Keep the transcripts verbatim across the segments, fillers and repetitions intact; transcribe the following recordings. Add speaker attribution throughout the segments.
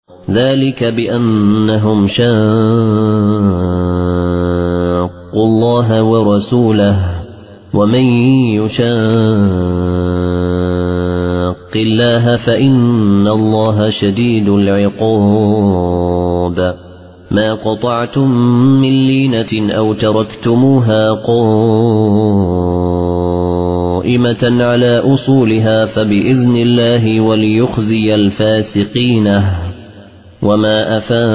Speaker 1: ذلك بأنهم شاقوا الله ورسوله ومن يشاق الله فإن الله شديد العقاب ما قطعتم من لينة أو تركتموها قائمة على أصولها فبإذن الله وليخزي الفاسقين وما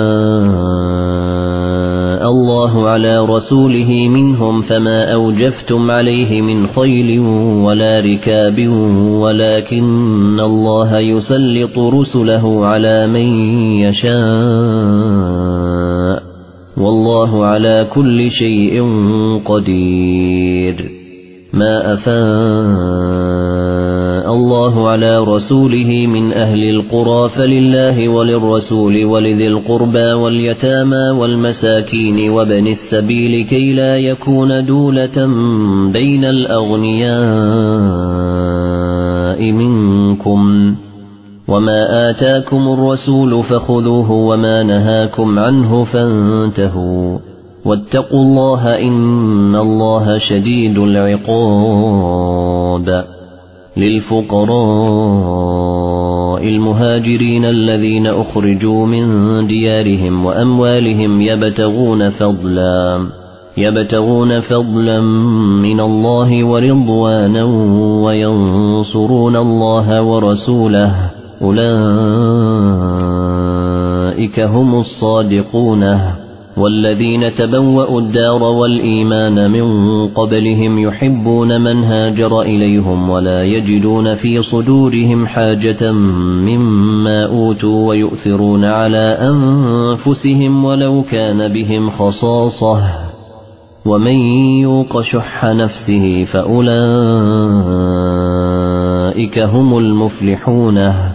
Speaker 1: أفاء الله على رسوله منهم فما أوجفتم عليه من خيل ولا ركاب ولكن الله يسلط رسله على من يشاء والله على كل شيء قدير ما أفاء الله على رسوله من أهل القرى فلله وللرسول ولذي القربى واليتامى والمساكين وابن السبيل كي لا يكون دولة بين الأغنياء منكم وما آتاكم الرسول فخذوه وما نهاكم عنه فانتهوا واتقوا الله إن الله شديد العقاب للفقراء المهاجرين الذين أخرجوا من ديارهم وأموالهم يبتغون فضلا يبتغون فضلا من الله ورضوانا وينصرون الله ورسوله أولئك هم الصادقون والذين تبوأوا الدار والإيمان من قبلهم يحبون من هاجر إليهم ولا يجدون في صدورهم حاجة مما أوتوا ويؤثرون على أنفسهم ولو كان بهم خصاصة ومن يوق شح نفسه فأولئك هم المفلحون